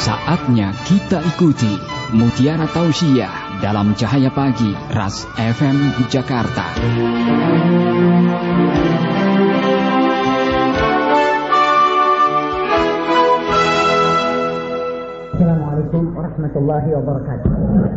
Saatnya kita ikuti Mutiara Tausiah dalam Cahaya Pagi Ras FM Jakarta. Assalamualaikum warahmatullahi wabarakatuh.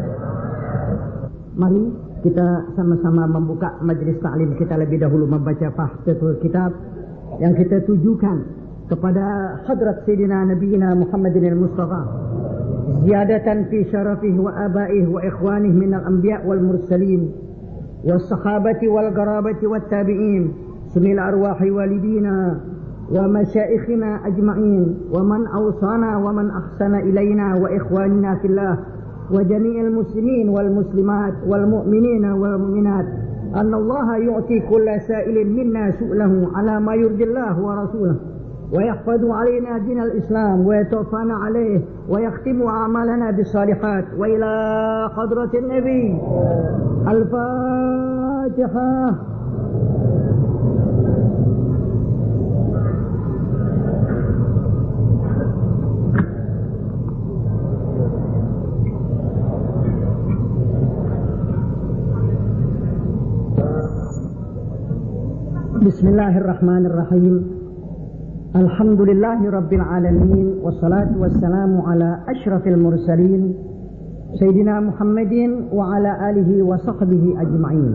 Mari kita sama-sama membuka majelis ta'lim kita lebih dahulu membaca Fathul Kitab yang kita tujukan kepada hadrat Sayyidina Nabiyina Muhammadin al-Mustafa ziyadatan fi syarafihi wa abaihi wa ikhwanihi minal anbiya wal mursalin was sahabati wal garabati wat tabi'in semil arwahi walidina wa masyaikhina ajma'in wa man awsana wa man ahsana ilaina wa ikhwanina fillah wa jami'il muslimin wal muslimat wal mu'minina wal mu'minat anna Allah yu'ti kulla sa'ilin minna su'lahu ala ma yurdillah wa rasulahu ويحفظ علينا دين الإسلام ويتوفانا عليه ويختم أعمالنا بالصالحات وإلى حضرة النبي الفاتحة. بسم الله الرحمن الرحيم. Alhamdulillahi Rabbil Alamin. Wassalatu wassalamu ala ashrafil mursalin Sayyidina Muhammadin wa ala alihi wa sahbihi ajma'in.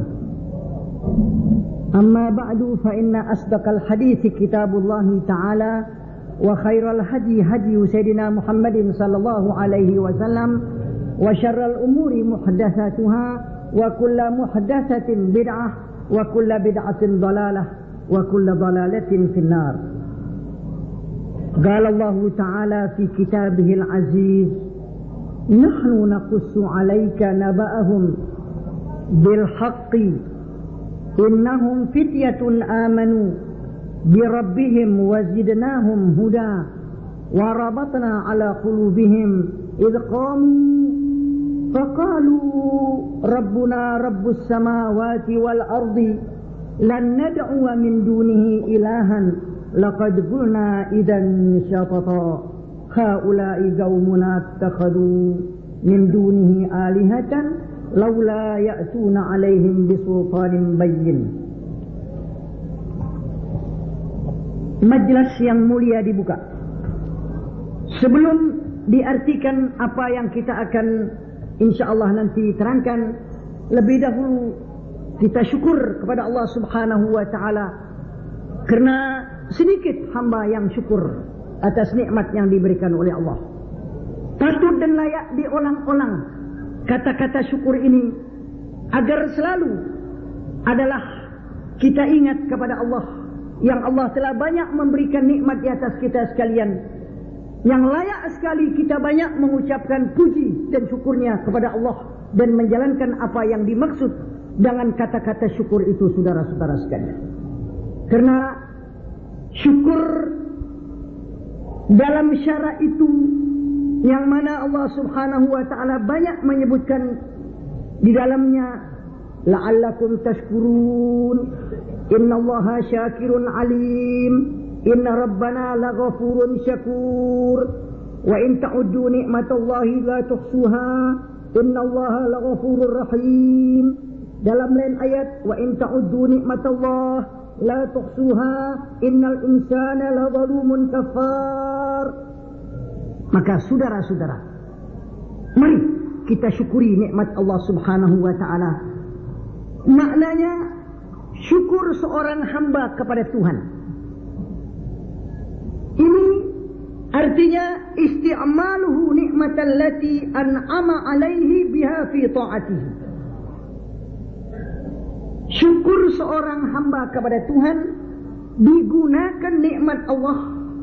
Amma ba'du fa inna asdaqal hadithi kitabullahi ta'ala wa khairal hadi hadi Sayyidina Muhammadin sallallahu alaihi wasallam wa syarral umuri muhdatsatuha wa kullu muhdatsatin bid'ah wa kullu bid'atin dhalalah wa kullu dhalalatin finnar. قال الله تعالى في كتابه العزيز نحن نقص عليك نبأهم بالحق إنهم فتية آمنوا بربهم وزدناهم هدى وربطنا على قلوبهم إذ قاموا فقالوا ربنا رب السماوات والأرض لن ندعو من دونه إلها لقد قلنا إذا شططا هؤلاء قومنا اتخذوا من دونه آلهة لولا يأتون عليهم بسلطان بين. Majelis yang mulia dibuka. Sebelum diartikan apa yang kita akan insyaallah nanti terangkan, lebih dahulu kita syukur kepada Allah Subhanahu wa taala karena sedikit hamba yang syukur atas nikmat yang diberikan oleh Allah. Patut dan layak diulang-ulang kata-kata syukur ini agar selalu adalah kita ingat kepada Allah yang Allah telah banyak memberikan nikmat di atas kita sekalian, yang layak sekali kita banyak mengucapkan puji dan syukurnya kepada Allah dan menjalankan apa yang dimaksud dengan kata-kata syukur itu, saudara-saudara sekalian. Karena syukur dalam syara itu yang mana Allah Subhanahu wa taala banyak menyebutkan di dalamnya la'allakum tashkurun innallaha syakirun alim inna rabbana laghafurun syakur wa in ta'uddu ni'matallahi la tuhsuha innallaha laghafurur rahim. Dalam lain ayat wa in ta'uddu ni'matallahi la tuhsuha innal insana la zalumun kafar. Maka saudara-saudara, mari kita syukuri nikmat Allah Subhanahu wa taala. Maknanya syukur seorang hamba kepada Tuhan. Ini artinya isti'maluhu nikmatallati an'ama alaihi biha fi ta'atihi. Syukur seorang hamba kepada Tuhan digunakan nikmat Allah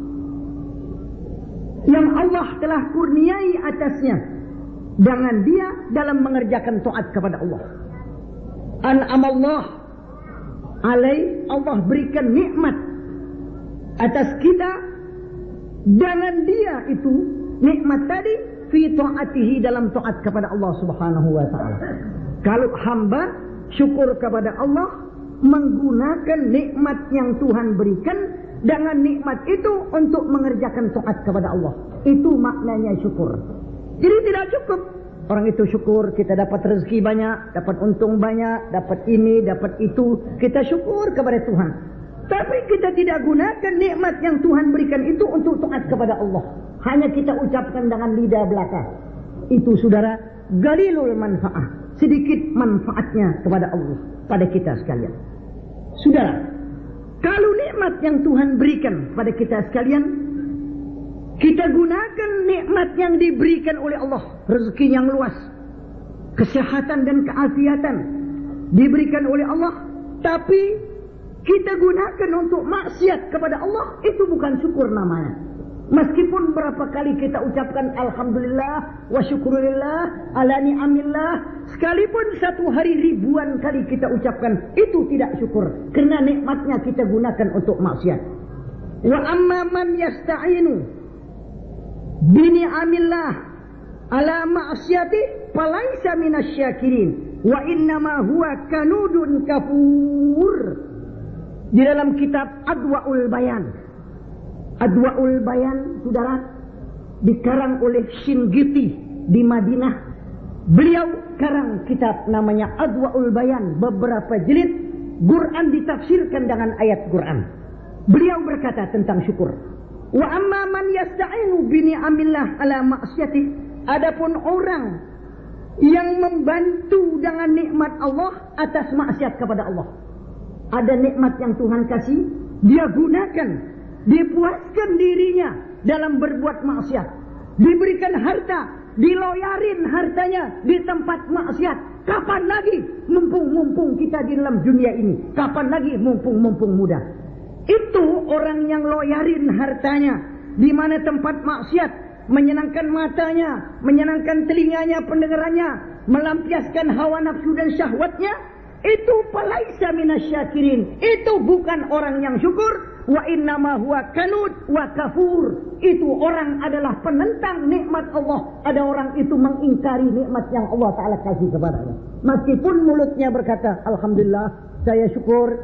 yang Allah telah kurniai atasnya dengan dia dalam mengerjakan taat kepada Allah. An'amallah alai, Allah berikan nikmat atas kita dengan dia itu nikmat tadi fi taatihi, dalam taat kepada Allah Subhanahu wa taala. Kalau hamba syukur kepada Allah menggunakan nikmat yang Tuhan berikan dengan nikmat itu untuk mengerjakan taat kepada Allah. Itu maknanya syukur. Jadi tidak cukup orang itu syukur, kita dapat rezeki banyak, dapat untung banyak, dapat ini, dapat itu, kita syukur kepada Tuhan. Tapi kita tidak gunakan nikmat yang Tuhan berikan itu untuk taat kepada Allah. Hanya kita ucapkan dengan lidah belaka. Itu saudara, galilul manfaah, sedikit manfaatnya kepada Allah, pada kita sekalian. Saudara, kalau nikmat yang Tuhan berikan pada kita sekalian, kita gunakan nikmat yang diberikan oleh Allah, rezeki yang luas, kesehatan dan keafiatan diberikan oleh Allah, tapi kita gunakan untuk maksiat kepada Allah, itu bukan syukur namanya. Meskipun berapa kali kita ucapkan alhamdulillah wa syukurillah ala ni'amillah, sekalipun satu hari ribuan kali kita ucapkan, itu tidak syukur, karena nikmatnya kita gunakan untuk maksiat. Wa amma man yasta'inu bi ni'amillah ala ma'siyati falaisa minasyakirin wa innama huwa kanudun kafur. Di dalam kitab Adwaul Bayan, Adwaul Bayan, saudara, dikarang oleh Shingiti di Madinah. Beliau karang kitab namanya Adwaul Bayan, beberapa jilid. Quran ditafsirkan dengan ayat Quran. Beliau berkata tentang syukur. Wa amma man yasta'inu bi ni'amillah ala ma'siyati. Adapun orang yang membantu dengan nikmat Allah atas maksiat kepada Allah. Ada nikmat yang Tuhan kasih, dia gunakan, dipuaskan dirinya dalam berbuat maksiat. Diberikan harta, diloyarin hartanya di tempat maksiat. Kapan lagi mumpung kita di dalam dunia ini? Kapan lagi mumpung muda? Itu orang yang loyarin hartanya di mana tempat maksiat, menyenangkan matanya, menyenangkan telinganya, pendengarannya, melampiaskan hawa nafsu dan syahwatnya. Itu falaisa minasyakirin. Itu bukan orang yang syukur. Wa innama huwa kanud wa kafur. Itu orang adalah penentang nikmat Allah. Ada orang itu mengingkari nikmat yang Allah Ta'ala kasih kepadanya. Meskipun mulutnya berkata, alhamdulillah, saya syukur,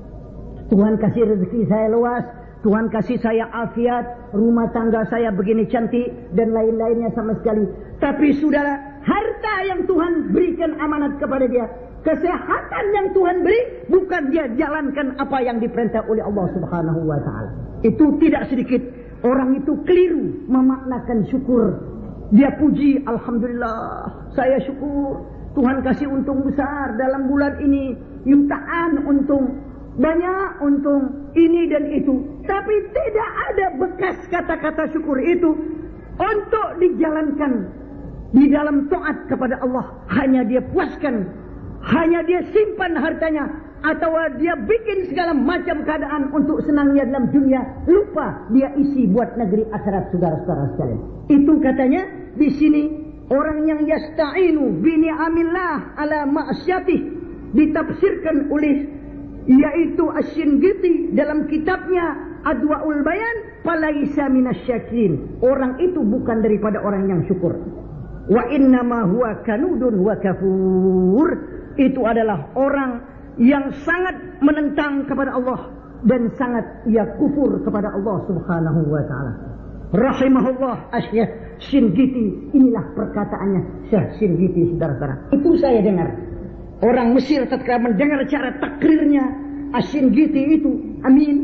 Tuhan kasih rezeki saya luas, Tuhan kasih saya afiat, rumah tangga saya begini cantik, dan lain-lainnya sama sekali. Tapi saudara, harta yang Tuhan berikan amanat kepada dia, kesehatan yang Tuhan beri, bukan dia jalankan apa yang diperintah oleh Allah Subhanahu wa Ta'ala. Itu tidak sedikit orang itu keliru memaknakan syukur. Dia puji, alhamdulillah, saya syukur, Tuhan kasih untung besar dalam bulan ini, yutaan untung, banyak untung, ini dan itu. Tapi tidak ada bekas kata-kata syukur itu untuk dijalankan di dalam taat kepada Allah. Hanya dia puaskan, hanya dia simpan hartanya, atau dia bikin segala macam keadaan untuk senangnya dalam dunia, lupa dia isi buat negeri akhirat, saudara-saudara sekalian. Itu katanya di sini, orang yang yasta'inu bi ni'amillah ala ma'syatih, ditafsirkan oleh yaitu Asy-Syinqiti dalam kitabnya Adwaul Bayan, falaisa minasyakirin. Orang itu bukan daripada orang yang syukur. Wa innama huwa kanudun wa kafur. Itu adalah orang yang sangat menentang kepada Allah dan sangat ia kufur kepada Allah Subhanahu wa Ta'ala. Rahimahullah Asy-Syaikh Syinqiti. Inilah perkataannya Syekh Syinqiti, saudara-saudara. Itu saya dengar. Orang Mesir tatkala mendengar cara takrirnya Asy-Syinqiti itu, amin,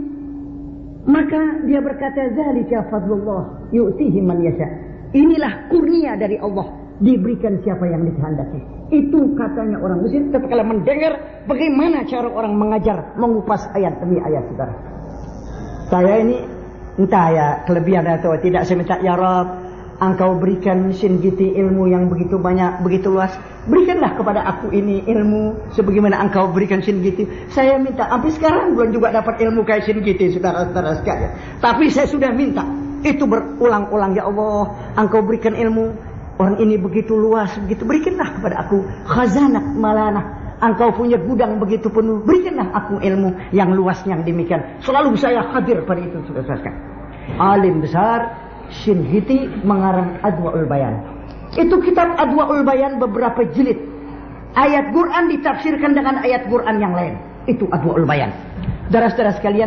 maka dia berkata, zalika fadlullah yu'tihi man yasha. Inilah kurnia dari Allah, diberikan siapa yang dikehendaki. Itu katanya orang Mesir tatkala mendengar bagaimana cara orang mengajar, mengupas ayat demi ayat, saudara. Saya ini entah ya kelebihan atau tidak, saya minta, ya Rabb, Engkau berikan Syinqiti ilmu yang begitu banyak, begitu luas. Berikanlah kepada aku ini ilmu sebagaimana Engkau berikan Syinqiti. Saya minta, sampai sekarang belum juga dapat ilmu kayak Syinqiti, saudara-saudara sekalian. Tapi saya sudah minta itu berulang-ulang, ya Allah, Engkau berikan ilmu orang ini begitu luas, begitu, berikanlah kepada aku khazanah malanah. Engkau punya gudang begitu penuh, berikanlah aku ilmu yang luas yang demikian. Selalu saya hadir pada itu, saudara-saudara sekalian. Alim besar Syinqiti mengarang Adwaul Bayan. Itu kitab Adwaul Bayan beberapa jilid. Ayat Quran ditafsirkan dengan ayat Quran yang lain. Itu Adwaul Bayan. Saudara-saudara sekalian,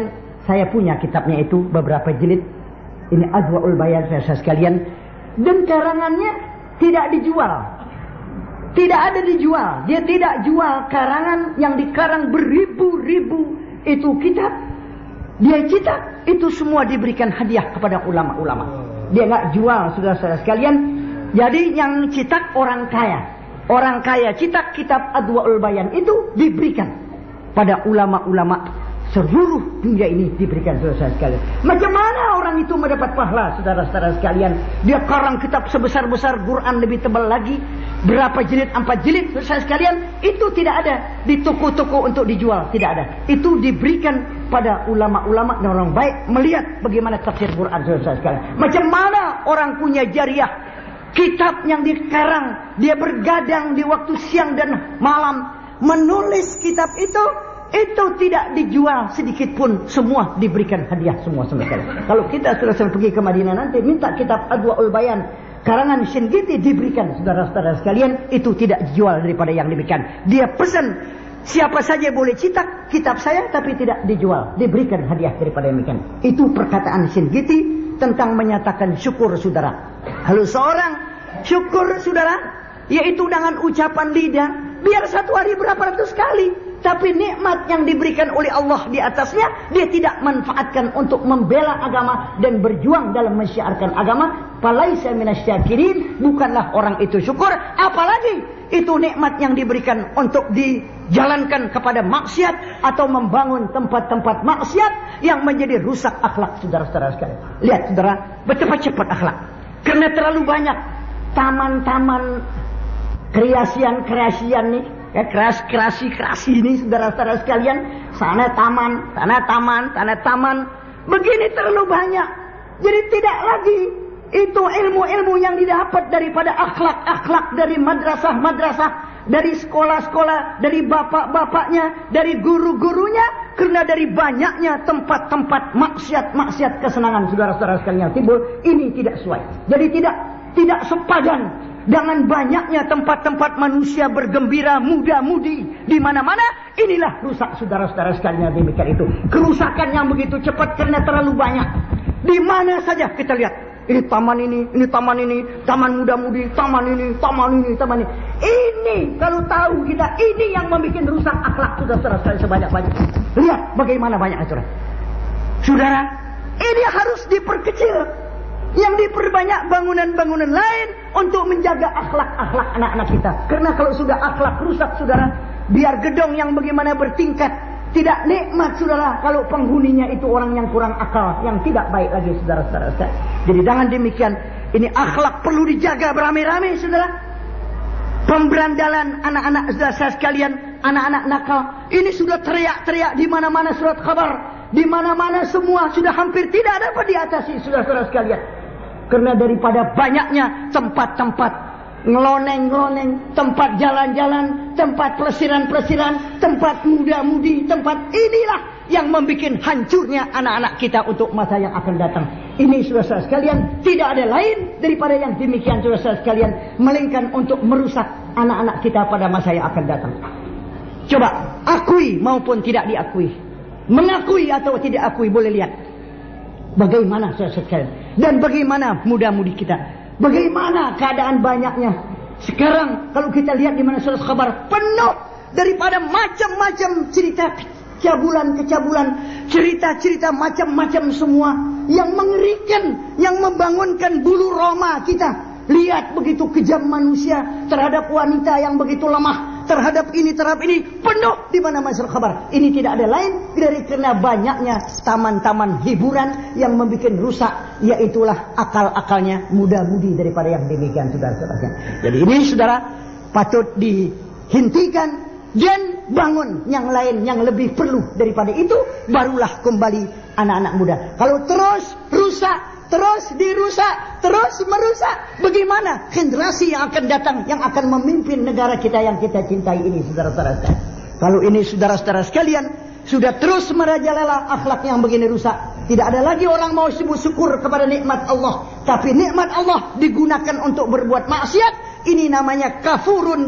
Saya punya kitabnya itu beberapa jilid. Ini Adwaul Bayan saudara sekalian. Dan karangannya tidak dijual. Tidak ada dijual. Dia tidak jual karangan yang dikarang beribu-ribu itu kitab. Dia cetak, itu semua diberikan hadiah kepada ulama-ulama. Dia nggak jual saudara-saudara sekalian. Jadi yang cetak orang kaya. Orang kaya cetak kitab Adwaul Bayan itu diberikan pada ulama-ulama seluruh dunia ini, diberikan saudara sekalian. Macam mana orang itu mendapat pahala saudara-saudara sekalian? Dia karang kitab sebesar-besar, Quran lebih tebal lagi, berapa jilid, 4 jilid saudara sekalian. Itu tidak ada di toko-toko untuk dijual, tidak ada. Itu diberikan pada ulama-ulama dan orang baik melihat bagaimana tafsir Quran saudara sekalian. Macam mana orang punya jariah, kitab yang dikarang, dia bergadang di waktu siang dan malam menulis kitab itu tidak dijual sedikit pun, semua diberikan hadiah semua sekali. Kalau kita sudah pergi ke Madinah nanti minta kitab Adwaul Bayan karangan Shingiti diberikan saudara-saudara sekalian, itu tidak dijual daripada yang demikian. Dia pesan siapa saja boleh cetak kitab saya tapi tidak dijual, diberikan hadiah daripada yang demikian. Itu perkataan Shingiti tentang menyatakan syukur saudara. Kalau seorang syukur saudara, yaitu dengan ucapan lidah, biar satu hari berapa ratus kali, tapi nikmat yang diberikan oleh Allah di atasnya, dia tidak manfaatkan untuk membela agama dan berjuang dalam mensyiarkan agama. Falaisa minasyakirin, bukanlah orang itu syukur. Apalagi itu nikmat yang diberikan untuk dijalankan kepada maksiat atau membangun tempat-tempat maksiat yang menjadi rusak akhlak saudara-saudara sekalian. Lihat saudara, bercepat-cepat akhlak. Karena terlalu banyak taman-taman kreasian nih, ya, kreasi ini saudara-saudara sekalian. Sana taman, begini terlalu banyak. Jadi tidak lagi itu ilmu-ilmu yang didapat daripada akhlak dari madrasah, dari sekolah-sekolah, dari bapak-bapaknya, dari guru-gurunya. Karena dari banyaknya tempat-tempat maksiat kesenangan saudara-saudara sekalian timbul, ini tidak sesuai. Jadi tidak sepadan dengan banyaknya tempat-tempat manusia bergembira, muda-mudi di mana-mana. Inilah rusak saudara-saudara sekalian demikian itu. Kerusakan yang begitu cepat karena terlalu banyak. Di mana saja kita lihat, ini taman ini, taman muda-mudi, taman ini. Ini kalau tahu kita, ini yang membuat rusak akhlak saudara-saudara sekalian sebanyak-banyak. Lihat bagaimana banyak saudara. Saudara, ini harus diperkecil. Yang diperbanyak bangunan-bangunan lain untuk menjaga akhlak anak-anak kita. Karena kalau sudah akhlak rusak saudara, biar gedung yang bagaimana bertingkat, tidak nikmat saudara kalau penghuninya itu orang yang kurang akal, yang tidak baik lagi saudara-saudara. Jadi dengan demikian, ini akhlak perlu dijaga beramai-ramai saudara. Pemberandalan anak-anak saudara sekalian, anak-anak nakal, ini sudah teriak-teriak di mana-mana surat kabar, di mana-mana semua sudah hampir tidak dapat diatasi saudara-saudara sekalian. Karena daripada banyaknya tempat-tempat ngeloneng-ngeloneng, tempat jalan-jalan, tempat pelesiran-pelesiran, tempat muda-mudi, tempat inilah yang membuat hancurnya anak-anak kita untuk masa yang akan datang. Ini saudara sekalian, tidak ada lain daripada yang demikian saudara sekalian, melainkan untuk merusak anak-anak kita pada masa yang akan datang. Coba akui maupun tidak diakui, mengakui atau tidak akui, boleh lihat bagaimana saudara sekalian, dan bagaimana muda-mudi kita, bagaimana keadaan banyaknya. Sekarang kalau kita lihat di mana surat kabar penuh daripada macam-macam cerita kecabulan, cerita-cerita macam-macam semua yang mengerikan, yang membangunkan bulu roma kita. Lihat begitu kejam manusia terhadap wanita yang begitu lemah, terhadap ini penuh di mana masyarakat kabar. Ini tidak ada lain dari karena banyaknya taman-taman hiburan yang membuat rusak, yaitulah akal-akalnya muda-mudi daripada yang demikian saudara-saudara. Jadi ini saudara patut dihentikan dan bangun yang lain yang lebih perlu daripada itu, barulah kembali anak-anak muda. Kalau terus rusak, terus dirusak, terus merusak, bagaimana generasi yang akan datang yang akan memimpin negara kita yang kita cintai ini saudara-saudara sekalian. Kalau ini saudara-saudara sekalian sudah terus merajalela akhlak yang begini rusak, tidak ada lagi orang mau sebut syukur kepada nikmat Allah, tapi nikmat Allah digunakan untuk berbuat maksiat. Ini namanya kafurun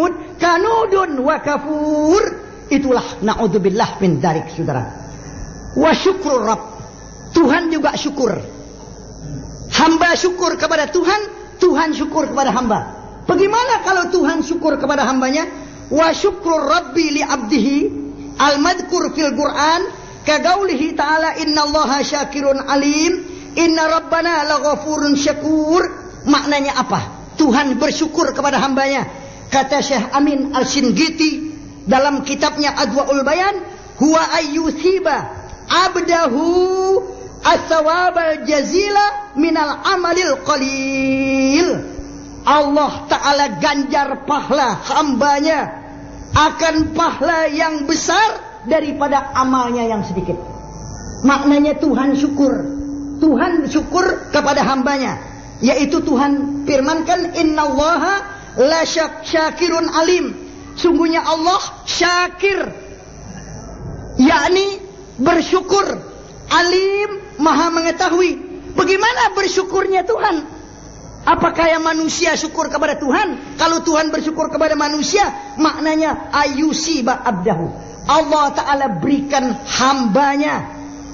kanudun wa kafur. Itulah na'udzubillah min dzalik saudara. wa syukrur Rabb. Tuhan juga syukur. Hamba syukur kepada Tuhan, Tuhan syukur kepada hamba. Bagaimana kalau Tuhan syukur kepada hambanya? Wa syukrur Rabbi li abdihi al-madhkur fil Qur'an kaqaulihi ta'ala innallaha syakirun alim inna rabbana laghafurun syakur. Maknanya apa? Tuhan bersyukur kepada hambanya. Kata Syekh Amin Al-Shinqiti dalam kitabnya Adwaul Bayan, huwa ayyuthiba abdahu as-sawabal jazila minal amalil qalil. Allah Ta'ala ganjar pahala hambanya akan pahala yang besar daripada amalnya yang sedikit. Maknanya Tuhan syukur. Tuhan syukur kepada hambanya. Yaitu Tuhan firmankan, innallaha la syakirun alim. Sungguhnya Allah syakir, yakni bersyukur. Alim, maha mengetahui. Bagaimana bersyukurnya Tuhan? Apakah yang manusia syukur kepada Tuhan? Kalau Tuhan bersyukur kepada manusia, maknanya ayusiba abdahu. Allah Ta'ala berikan hambanya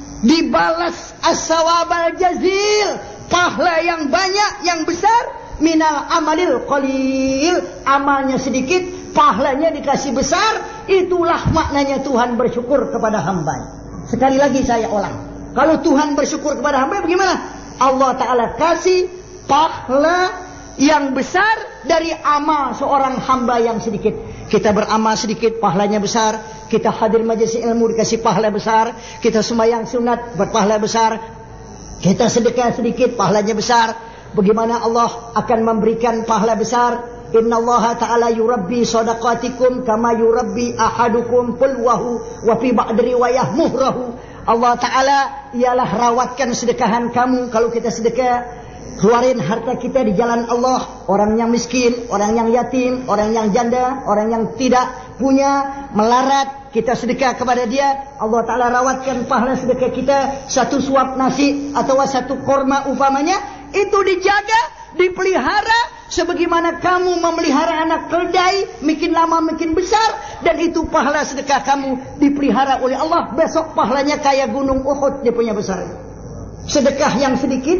dibalas as-sawabal jazil, pahala yang banyak, yang besar, minal amalil qalil, amalnya sedikit, pahalanya dikasih besar. Itulah maknanya Tuhan bersyukur kepada hambanya. Sekali lagi saya ulang, kalau Tuhan bersyukur kepada hamba, bagaimana? Allah Ta'ala kasih pahala yang besar dari amal seorang hamba yang sedikit. Kita beramal sedikit, pahalanya besar. Kita hadir majelis ilmu, dikasih pahala besar. Kita sembahyang sunat, berpahala besar. Kita sedekah sedikit, pahalanya besar. Bagaimana Allah akan memberikan pahala besar? Innallaha ta'ala yurabbi sadaqatikum kama yurabbi ahadukum pulwahu wa fi ba'd riwayah muhrahu. Allah Ta'ala ialah rawatkan sedekahan kamu. Kalau kita sedekah, keluarin harta kita di jalan Allah. Orang yang miskin, orang yang yatim, orang yang janda, orang yang tidak punya, melarat, kita sedekah kepada dia. Allah Ta'ala rawatkan pahala sedekah kita. Satu suap nasi atau satu korma umpamanya, itu dijaga, dipelihara. Sebagaimana kamu memelihara anak keledai, makin lama makin besar, dan itu pahala sedekah kamu dipelihara oleh Allah. Besok pahalanya kayak gunung Uhud, dia punya besar. Sedekah yang sedikit,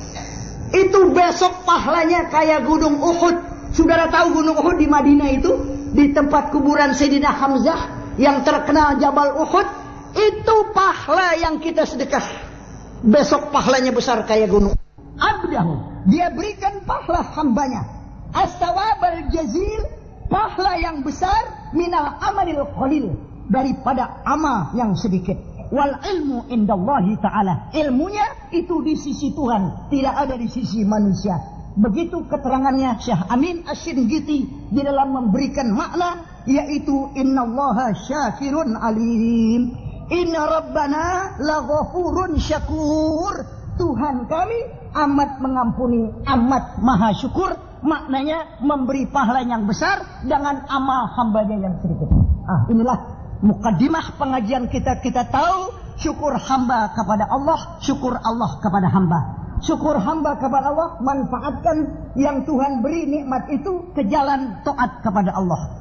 itu besok pahalanya kayak gunung Uhud. Saudara tahu gunung Uhud di Madinah itu, di tempat kuburan Sayyidina Hamzah yang terkenal Jabal Uhud, itu pahala yang kita sedekah. Besok pahalanya besar kayak gunung Abdahu. Dia berikan pahala hambanya as-sawabal jazil, pahala yang besar, minal amalil qalil, daripada amal yang sedikit. Wal ilmu indallahi ta'ala, ilmunya itu di sisi Tuhan, tidak ada di sisi manusia. Begitu keterangannya Syekh Amin Asy-Shinqiti di dalam memberikan makna, yaitu innallaha syakirun alim, inna rabbana laghafurun syakur. Tuhan kami amat mengampuni, amat maha syukur. Maknanya memberi pahala yang besar dengan amal hambanya yang sedikit. Inilah mukaddimah pengajian kita. Kita tahu syukur hamba kepada Allah, syukur Allah kepada hamba. Syukur hamba kepada Allah, manfaatkan yang Tuhan beri nikmat itu ke jalan taat kepada Allah.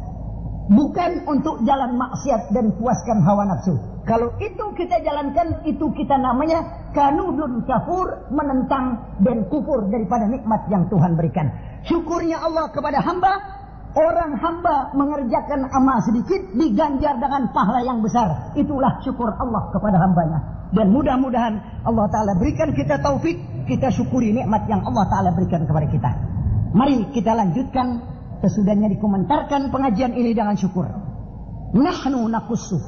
Bukan untuk jalan maksiat dan puaskan hawa nafsu. Kalau itu kita jalankan, itu kita namanya kanudun kafur, menentang dan kufur daripada nikmat yang Tuhan berikan. Syukurnya Allah kepada hamba, orang hamba mengerjakan amal sedikit, diganjar dengan pahala yang besar. Itulah syukur Allah kepada hambanya. Dan mudah-mudahan Allah Ta'ala berikan kita taufik, kita syukuri nikmat yang Allah Ta'ala berikan kepada kita. Mari kita lanjutkan. Sesudahnya dikomentarkan pengajian ini dengan syukur. Nahnu nakussu.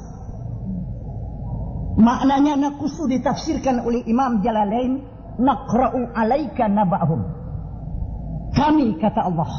Maknanya nakussu ditafsirkan oleh Imam Jalalain, naqra'u alaika naba'hum. Kami, kata Allah,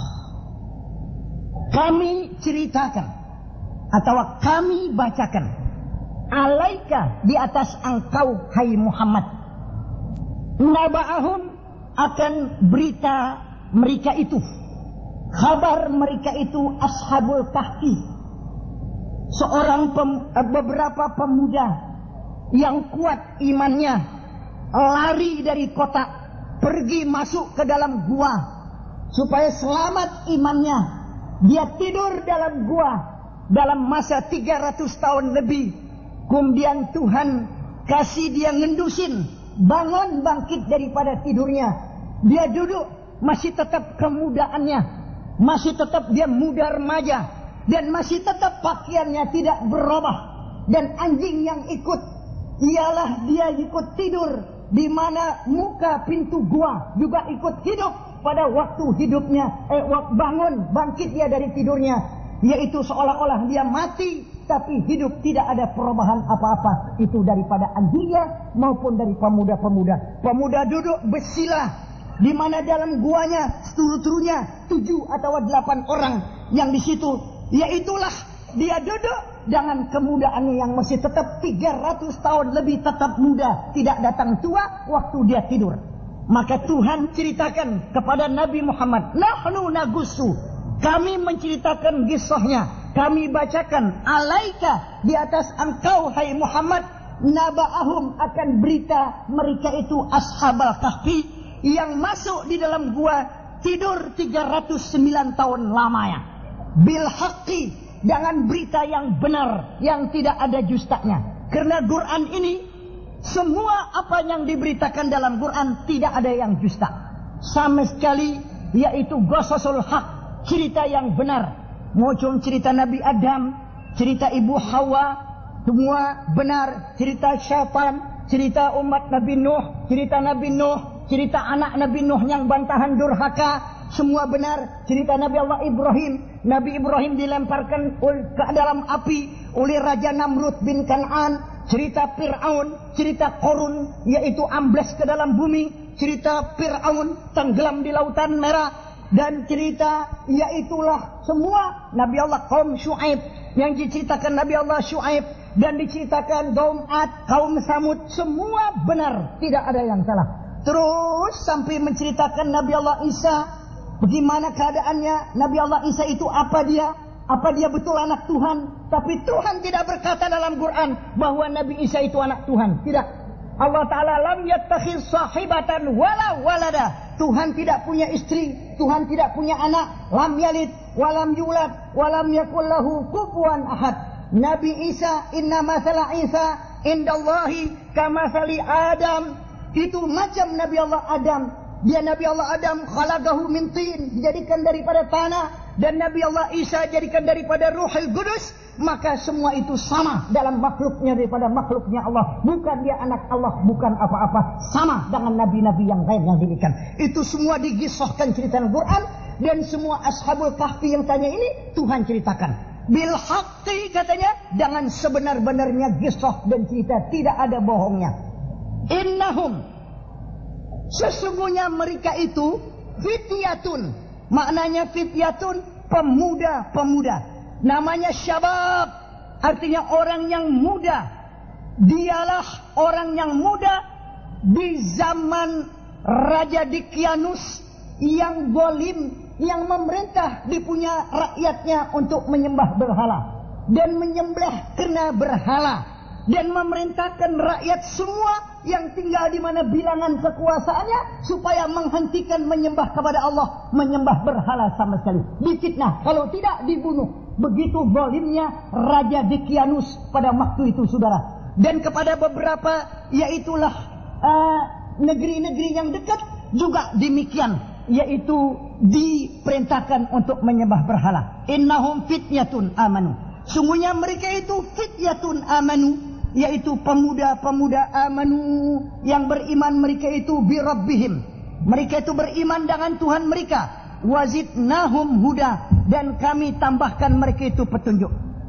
kami ceritakan atau kami bacakan alaika, di atas engkau hai Muhammad, naba'hum, akan berita mereka itu, kabar mereka itu, Ashabul Kahfi, seorang beberapa pemuda yang kuat imannya, lari dari kota, pergi masuk ke dalam gua supaya selamat imannya. Dia tidur dalam gua dalam masa 300 tahun lebih. Kemudian Tuhan kasih dia ngendusin, bangun bangkit daripada tidurnya. Dia duduk, masih tetap kemudaannya, masih tetap dia muda remaja, dan masih tetap pakaiannya tidak berubah. Dan anjing yang ikut ialah dia ikut tidur, di mana muka pintu gua juga ikut hidup pada waktu hidupnya, bangun bangkit dia dari tidurnya, yaitu seolah-olah dia mati tapi hidup, tidak ada perubahan apa-apa itu daripada anjingnya maupun dari pemuda-pemuda. Pemuda duduk bersilah, di mana dalam guanya seluruhnya 7 atau 8 orang yang di situ, yaitulah dia duduk dengan kemudaannya yang masih tetap 300 tahun lebih tetap muda, tidak datang tua waktu dia tidur. Maka Tuhan ceritakan kepada Nabi Muhammad, nahnu nagussu, kami menceritakan kisahnya, kami bacakan alaika di atas engkau hai Muhammad, naba'ahum akan berita mereka itu ashabal kahfi yang masuk di dalam gua tidur 309 tahun lamanya, bil haqqi, dengan berita yang benar yang tidak ada dustanya. Karena Quran ini semua apa yang diberitakan dalam Quran tidak ada yang dusta sama sekali, yaitu qasasul haq, cerita yang benar. Macam cerita Nabi Adam, cerita Ibu Hawa, semua benar. Cerita syaitan, cerita umat Nabi Nuh, cerita Nabi Nuh, cerita anak Nabi Nuh yang bantahan durhaka, semua benar. Cerita Nabi Allah Ibrahim, Nabi Ibrahim dilemparkan ke dalam api oleh Raja Namrud bin Kan'an. Cerita Fir'aun, cerita Qarun, yaitu ambles ke dalam bumi. Cerita Fir'aun tenggelam di Lautan Merah. Dan cerita yaitulah semua Nabi Allah kaum Syuaib, yang diceritakan Nabi Allah Syuaib, dan diceritakan kaum Ad, kaum Samud, semua benar, tidak ada yang salah. Terus sampai menceritakan Nabi Allah Isa, bagaimana keadaannya. Nabi Allah Isa itu apa dia? Apa dia betul anak Tuhan? Tapi Tuhan tidak berkata dalam Quran bahwa Nabi Isa itu anak Tuhan. Tidak. Allah Ta'ala lam yattakhidz sahibatan wala walada. Tuhan tidak punya istri, Tuhan tidak punya anak. Lam yalid, walam yulad, walam yakul lahu kufuwan ahad. Nabi Isa, inna masala Isa indallahi kamasali Adam. Itu macam Nabi Allah Adam. Dia Nabi Allah Adam khalaqahu min tin, dijadikan daripada tanah, dan Nabi Allah Isa dijadikan daripada Ruhul Qudus. Maka semua itu sama dalam makhluknya daripada makhluknya Allah. Bukan dia anak Allah, bukan apa-apa. Sama dengan nabi-nabi yang lain yang diberikan. Itu semua digisahkan cerita Al-Quran. Dan semua ashabul kahfi yang tanya ini Tuhan ceritakan bil haqqi, katanya, dengan sebenar-benarnya kisah dan cerita, tidak ada bohongnya. Innahum, sesungguhnya mereka itu fityatun. Maknanya fityatun, pemuda-pemuda. Namanya syabab, artinya orang yang muda. Dialah orang yang muda di zaman Raja Dicyanus yang zalim, yang memerintah dipunya rakyatnya untuk menyembah berhala dan menyembelih kena berhala, dan memerintahkan rakyat semua yang tinggal di mana bilangan kekuasaannya supaya menghentikan menyembah kepada Allah, menyembah berhala sama sekali. Difitnah, kalau tidak dibunuh. Begitu zalimnya Raja Dicyanus pada waktu itu, saudara. Dan kepada beberapa, yaitulah negeri-negeri yang dekat juga demikian, yaitu diperintahkan untuk menyembah berhala. Innahum fityatun amanu. Sungguhnya mereka itu fityatun amanu, yaitu pemuda-pemuda amanu yang beriman. Mereka itu bi rabbihim, mereka itu beriman dengan Tuhan mereka. Wazidnahum huda, dan kami tambahkan mereka itu petunjuk.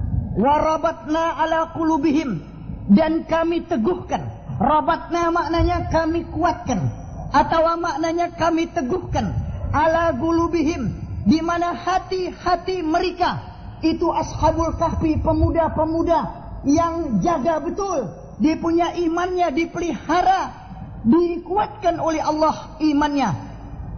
Warabatna ala qulubihim, dan kami teguhkan. Rabatna maknanya kami kuatkan, atau maknanya kami teguhkan. Ala qulubihim, di mana hati-hati mereka itu ashabul kahfi, pemuda-pemuda yang jaga betul. Dia punya imannya dipelihara, dikuatkan oleh Allah imannya.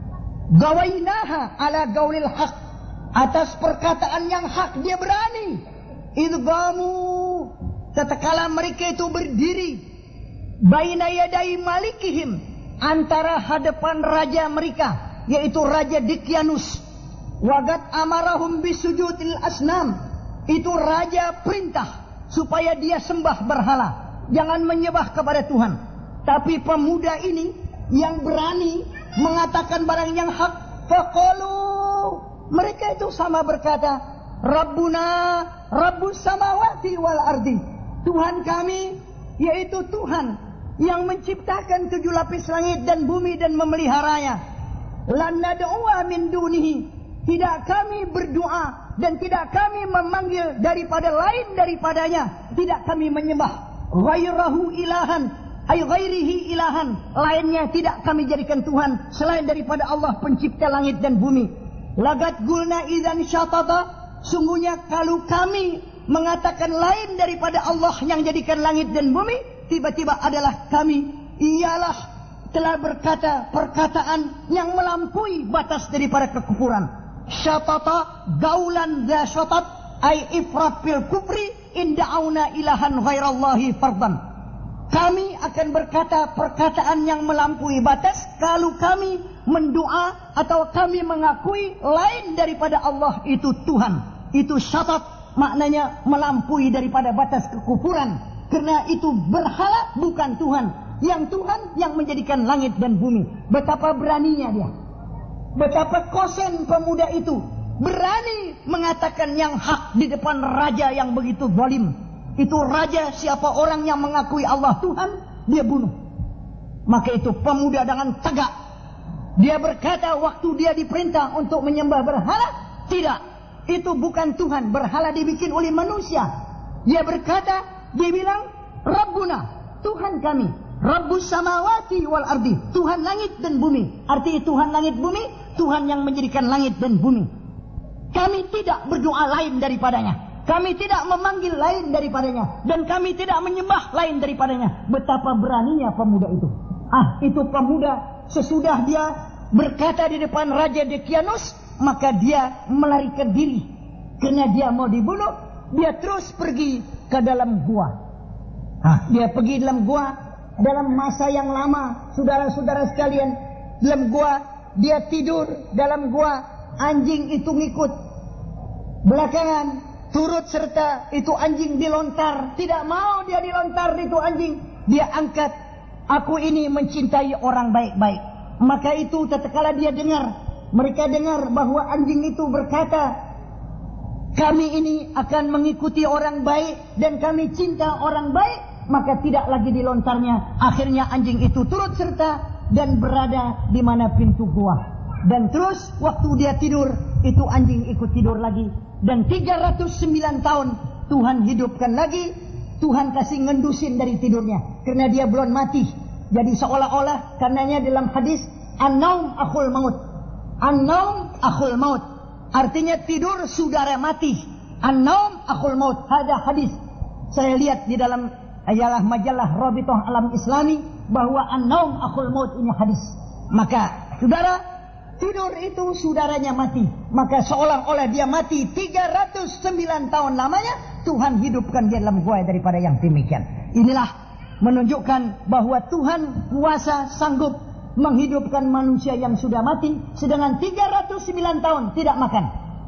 Gawainaha ala gaulil haq, atas perkataan yang hak dia berani. Idgamu, tatkala mereka itu berdiri baina yadai malikihim, antara hadapan raja mereka, yaitu Raja Dicyanus. Wagat amarahum bisujudil asnam, itu raja perintah supaya dia sembah berhala. jangan menyembah kepada Tuhan. Tapi pemuda ini yang berani mengatakan barang yang hak, faqalu, mereka itu sama berkata, Rabbuna Rabbus samawati wal ardi, Tuhan kami yaitu Tuhan yang menciptakan 7 lapis langit dan bumi dan memeliharanya. Lan nad'u'a min dunihi, tidak kami berdoa dan tidak kami memanggil daripada lain daripadanya, tidak kami menyembah ghairahu ilahan ay ghairihi ilahan, lainnya tidak kami jadikan Tuhan selain daripada Allah pencipta langit dan bumi. Lagat gulna idzan syatata, sungguhnya kalau kami mengatakan lain daripada Allah yang jadikan langit dan bumi, tiba-tiba adalah kami ialah telah berkata perkataan yang melampaui batas daripada kekufuran. Syatata gaulan dza syatat ay ifrat fil kufri in da'auna ilahan ghairallahi fardan. Kami akan berkata perkataan yang melampaui batas kalau kami mendoa atau kami mengakui lain daripada Allah itu Tuhan. Itu syatat, maknanya melampaui daripada batas kekufuran. Karena itu berhala bukan Tuhan. Yang Tuhan yang menjadikan langit dan bumi. Betapa beraninya dia. Betapa kosen pemuda itu. Berani mengatakan yang hak di depan raja yang begitu zalim. Itu raja, siapa orang yang mengakui Allah Tuhan, dia bunuh. Maka itu pemuda dengan tegak. Dia berkata waktu dia diperintah untuk menyembah berhala, tidak. Itu bukan Tuhan, berhala dibikin oleh manusia. Dia berkata, dia bilang, Rabbuna, Tuhan kami. Rabbus samawati wal ardi, Tuhan langit dan bumi. Arti Tuhan langit bumi, Tuhan yang menjadikan langit dan bumi. Kami tidak berdoa lain daripadanya. Kami tidak memanggil lain daripadanya. Dan kami tidak menyembah lain daripadanya. Betapa beraninya pemuda itu. Itu pemuda sesudah dia berkata di depan Raja Dekianus, maka dia melarikan diri. Karena dia mau dibunuh, dia terus pergi ke dalam gua. Dia pergi dalam gua dalam masa yang lama, saudara-saudara sekalian. Dalam gua, dia tidur dalam gua, anjing itu ngikut. Belakangan turut serta itu anjing dilontar. Tidak mau dia dilontar itu anjing. Dia angkat. Aku ini mencintai orang baik-baik. Maka itu tatkala dia dengar. Mereka dengar bahwa anjing itu berkata, kami ini akan mengikuti orang baik. Dan kami cinta orang baik. Maka tidak lagi dilontarnya. Akhirnya anjing itu turut serta. Dan berada di mana pintu gua. Dan terus waktu dia tidur. Itu anjing ikut tidur lagi. Dan 309 tahun Tuhan hidupkan lagi. Tuhan kasih ngendusin dari tidurnya. Karena dia belum mati. Jadi seolah-olah karenanya dalam hadis An-naum akhul maut. An-naum akhul maut. Artinya tidur saudara mati. An-naum akhul maut. Ada hadis. Saya lihat di dalam ayalah majalah Rabithah Alam Islami. Bahwa an-naum akhul maut ini hadis. Maka saudara, tidur itu saudaranya mati. Maka seolah-olah dia mati 309 tahun lamanya. Tuhan hidupkan dia dalam gua daripada yang demikian. Inilah menunjukkan bahwa Tuhan kuasa sanggup menghidupkan manusia yang sudah mati. Sedangkan 309 tahun tidak makan,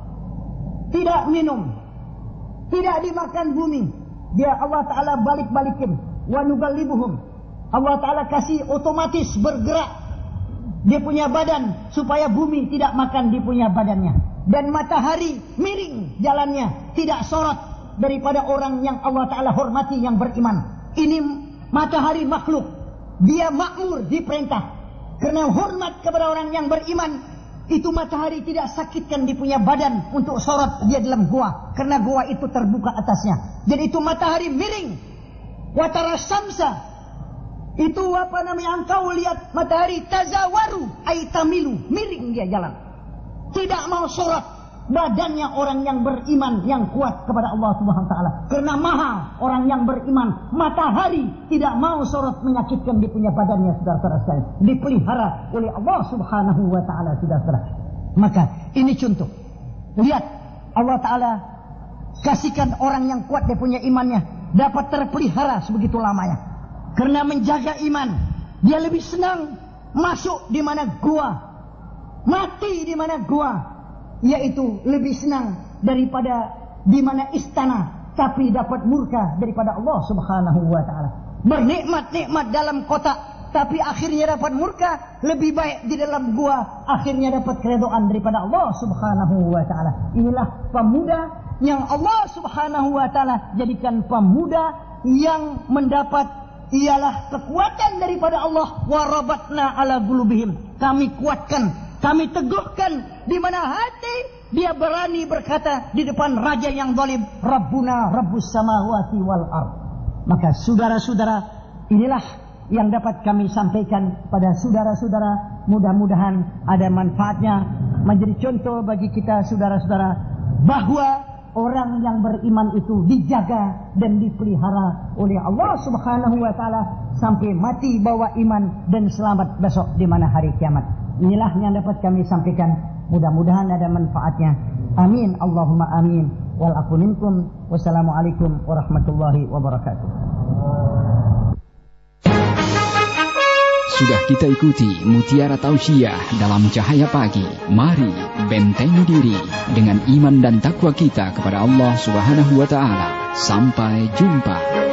tidak minum, tidak dimakan bumi. Dia Allah Ta'ala balik-balikin. Wa nugallibuhum. Allah Ta'ala kasih otomatis bergerak dia punya badan supaya bumi tidak makan dia punya badannya. Dan matahari miring jalannya, tidak sorot daripada orang yang Allah Ta'ala hormati yang beriman. Ini matahari makhluk, dia makmur diperintah. Karena hormat kepada orang yang beriman, itu matahari tidak sakitkan dia punya badan untuk sorot dia dalam gua. Karena gua itu terbuka atasnya. Jadi itu matahari miring. Watara samsa, itu apa namanya, engkau lihat matahari tazawaru aitamilu, miring dia jalan. Tidak mau sorot badannya orang yang beriman yang kuat kepada Allah Subhanahu wa taala. Karena mahal orang yang beriman, matahari tidak mau sorot menyakitkan dia punya badannya, saudara-saudara sekalian. Dipelihara oleh Allah Subhanahu wa taala, saudara-saudara. Maka ini contoh. Lihat Allah Taala kasihkan orang yang kuat dia punya imannya dapat terpelihara sebegitu lamanya. Karena menjaga iman, dia lebih senang masuk di mana gua, mati di mana gua, yaitu lebih senang daripada di mana istana tapi dapat murka daripada Allah Subhanahu wa taala. bernikmat-nikmat dalam kotak, tapi akhirnya dapat murka. Lebih baik di dalam gua, akhirnya dapat keridhaan daripada Allah Subhanahu wa taala. Inilah pemuda yang Allah Subhanahu wa taala jadikan pemuda yang mendapat ialah kekuatan daripada Allah. Warabatna ala qulubihim. Kami kuatkan, kami teguhkan di mana hati dia berani berkata di depan raja yang zalim, Rabbuna Rabbus samawati wal ard. Maka saudara-saudara, inilah yang dapat kami sampaikan pada saudara-saudara. Mudah-mudahan ada manfaatnya, menjadi contoh bagi kita saudara-saudara, bahwa orang yang beriman itu dijaga dan dipelihara oleh Allah Subhanahu wa taala sampai mati bawa iman dan selamat besok di mana hari kiamat. Inilah yang dapat kami sampaikan. Mudah-mudahan ada manfaatnya. Amin Allahumma amin. Wal afu minkum. Wassalamualaikum warahmatullahi wabarakatuh. Sudah kita ikuti Mutiara Tausiah dalam Cahaya Pagi. Mari bentengi diri dengan iman dan takwa kita kepada Allah Subhanahu wa taala. Sampai jumpa.